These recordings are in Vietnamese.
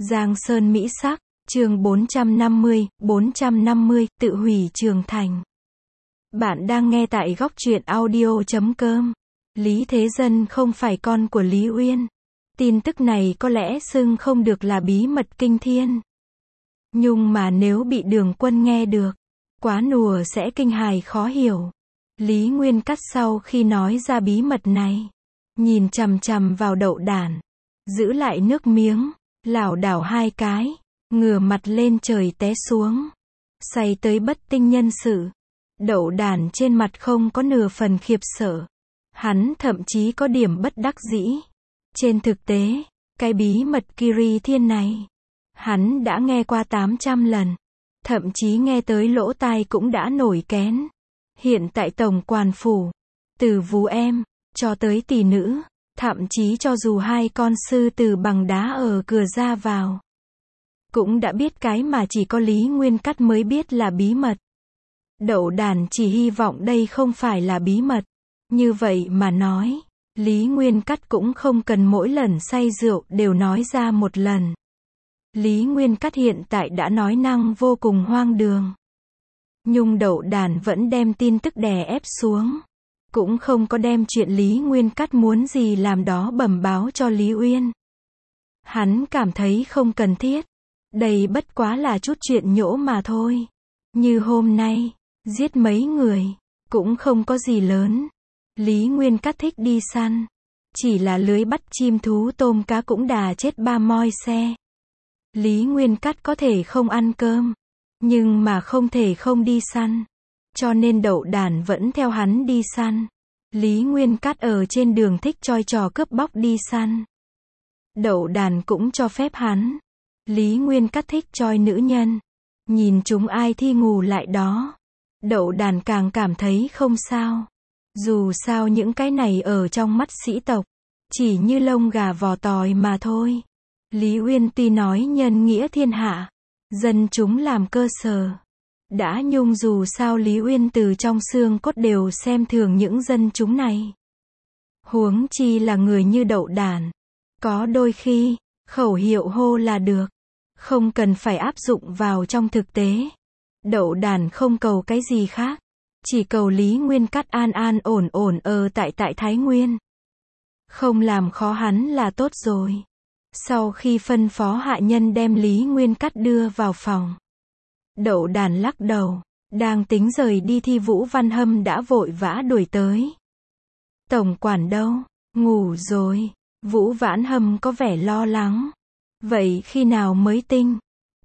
Giang Sơn Mỹ Sắc, chương 450, tự hủy Trường Thành. Bạn đang nghe tại góc truyện audio.com. Lý Thế Dân không phải con của Lý Uyên. Tin tức này có lẽ xưng không được là bí mật kinh thiên. Nhưng mà nếu bị Đường Quân nghe được, quá nùa sẽ kinh hài khó hiểu. Lý Nguyên Cắt sau khi nói ra bí mật này, nhìn chằm chằm vào Đậu Đản, giữ lại nước miếng, lảo đảo hai cái, ngửa mặt lên trời té xuống, say tới bất tinh nhân sự. Đậu Đản trên mặt không có nửa phần khiếp sợ, hắn thậm chí có điểm bất đắc dĩ. Trên thực tế, cái bí mật Kiri Thiên này, hắn đã nghe qua 800 lần, thậm chí nghe tới lỗ tai cũng đã nổi kén. Hiện tại tổng quản phủ, từ vú em, cho tới tỷ nữ, thậm chí cho dù hai con sư tử bằng đá ở cửa ra vào, cũng đã biết cái mà chỉ có Lý Nguyên Cắt mới biết là bí mật. Đậu Đản chỉ hy vọng đây không phải là bí mật. Như vậy mà nói, Lý Nguyên Cắt cũng không cần mỗi lần say rượu đều nói ra một lần. Lý Nguyên Cắt hiện tại đã nói năng vô cùng hoang đường. Nhưng Đậu Đản vẫn đem tin tức đè ép xuống. Cũng không có đem chuyện Lý Nguyên Cắt muốn gì làm đó bẩm báo cho Lý Uyên. Hắn cảm thấy không cần thiết. Đây bất quá là chút chuyện nhỗ mà thôi. Như hôm nay, giết mấy người, cũng không có gì lớn. Lý Nguyên Cắt thích đi săn. Chỉ là lưới bắt chim thú tôm cá cũng đà chết 3 moi xe. Lý Nguyên Cắt có thể không ăn cơm, nhưng mà không thể không đi săn. Cho nên Đậu Đản vẫn theo hắn đi săn. Lý Nguyên Cắt ở trên đường thích choi trò cướp bóc đi săn. Đậu Đản cũng cho phép hắn. Lý Nguyên Cắt thích choi nữ nhân. Nhìn chúng ai thi ngủ lại đó. Đậu Đản càng cảm thấy không sao. Dù sao những cái này ở trong mắt sĩ tộc, chỉ như lông gà vỏ tỏi mà thôi. Lý Uyên tuy nói nhân nghĩa thiên hạ, dân chúng làm cơ sở. Đã nhưng dù sao Lý Uyên từ trong xương cốt đều xem thường những dân chúng này. Huống chi là người như Đậu Đản. Có đôi khi, khẩu hiệu hô là được. Không cần phải áp dụng vào trong thực tế. Đậu Đản không cầu cái gì khác. Chỉ cầu Lý Nguyên Cắt an an ổn ổn ở tại Thái Nguyên. Không làm khó hắn là tốt rồi. Sau khi phân phó hạ nhân đem Lý Nguyên Cắt đưa vào phòng, Đậu Đản lắc đầu, đang tính rời đi thì Vũ Văn Hâm đã vội vã đuổi tới. Tổng quản đâu? Ngủ rồi. Vũ Vãn Hâm có vẻ lo lắng. Vậy khi nào mới tinh?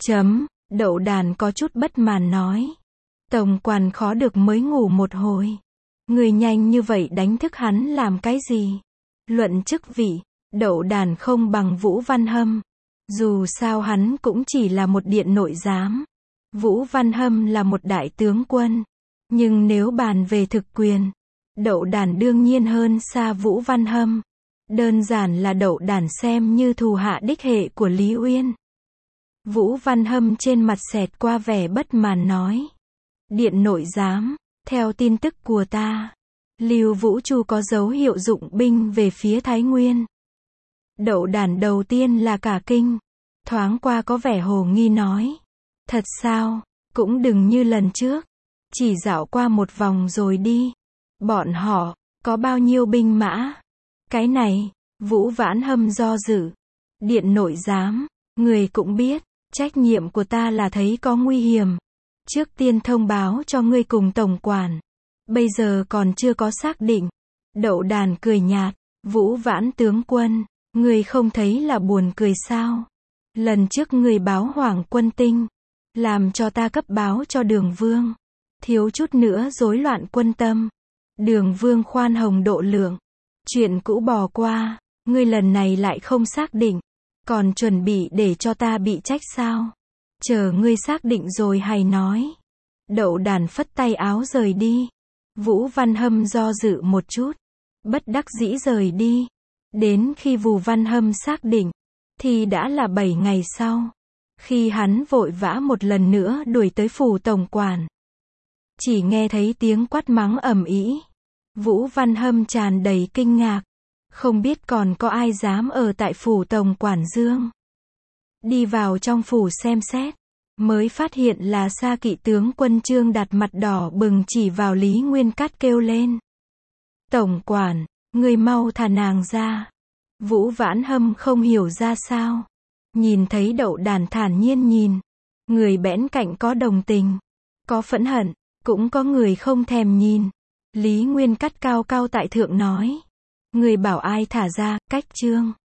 Đậu Đản có chút bất mãn nói. Tổng quản khó được mới ngủ một hồi. Người nhanh như vậy đánh thức hắn làm cái gì? Luận chức vị, Đậu Đản không bằng Vũ Văn Hâm. Dù sao hắn cũng chỉ là một điện nội giám. Vũ Văn Hâm là một đại tướng quân. Nhưng nếu bàn về thực quyền, Đậu Đản đương nhiên hơn xa Vũ Văn Hâm. Đơn giản là Đậu Đản xem như thù hạ đích hệ của Lý Uyên. Vũ Văn Hâm trên mặt xẹt qua vẻ bất mãn nói. Điện nội giám, theo tin tức của ta, Lưu Vũ Chu có dấu hiệu dụng binh về phía Thái Nguyên. Đậu Đản đầu tiên là cả kinh, thoáng qua có vẻ hồ nghi nói. Thật sao? Cũng đừng như lần trước, chỉ dạo qua một vòng rồi đi. Bọn họ, có bao nhiêu binh mã? Cái này, Vũ Vãn Hâm do dự. Điện nội giám, người cũng biết, trách nhiệm của ta là thấy có nguy hiểm. Trước tiên thông báo cho ngươi cùng tổng quản. Bây giờ còn chưa có xác định. Đậu Đản cười nhạt. Vũ Vãn tướng quân, ngươi không thấy là buồn cười sao? Lần trước ngươi báo Hoàng Quân Tinh, làm cho ta cấp báo cho Đường Vương. Thiếu chút nữa rối loạn quân tâm. Đường Vương khoan hồng độ lượng. Chuyện cũ bỏ qua, ngươi lần này lại không xác định. Còn chuẩn bị để cho ta bị trách sao? Chờ ngươi xác định rồi hay nói. Đậu Đản phất tay áo rời đi. Vũ Văn Hâm do dự một chút, bất đắc dĩ rời đi. Đến khi Vũ Văn Hâm xác định, thì đã là 7 ngày sau. Khi hắn vội vã một lần nữa đuổi tới phủ tổng quản, chỉ nghe thấy tiếng quát mắng ầm ĩ. Vũ Văn Hâm tràn đầy kinh ngạc. Không biết còn có ai dám ở tại phủ tổng quản Dương. Đi vào trong phủ xem xét, mới phát hiện là Sa Kỵ tướng quân Trương Đạt mặt đỏ bừng chỉ vào Lý Nguyên Cát kêu lên. Tổng quản, người mau thả nàng ra. Vũ Vãn Hâm không hiểu ra sao. Nhìn thấy Đậu Đàn thản nhiên nhìn. Người bẽn cạnh có đồng tình, có phẫn hận, cũng có người không thèm nhìn. Lý Nguyên Cát cao cao tại thượng nói. Người bảo ai thả ra, cách Trương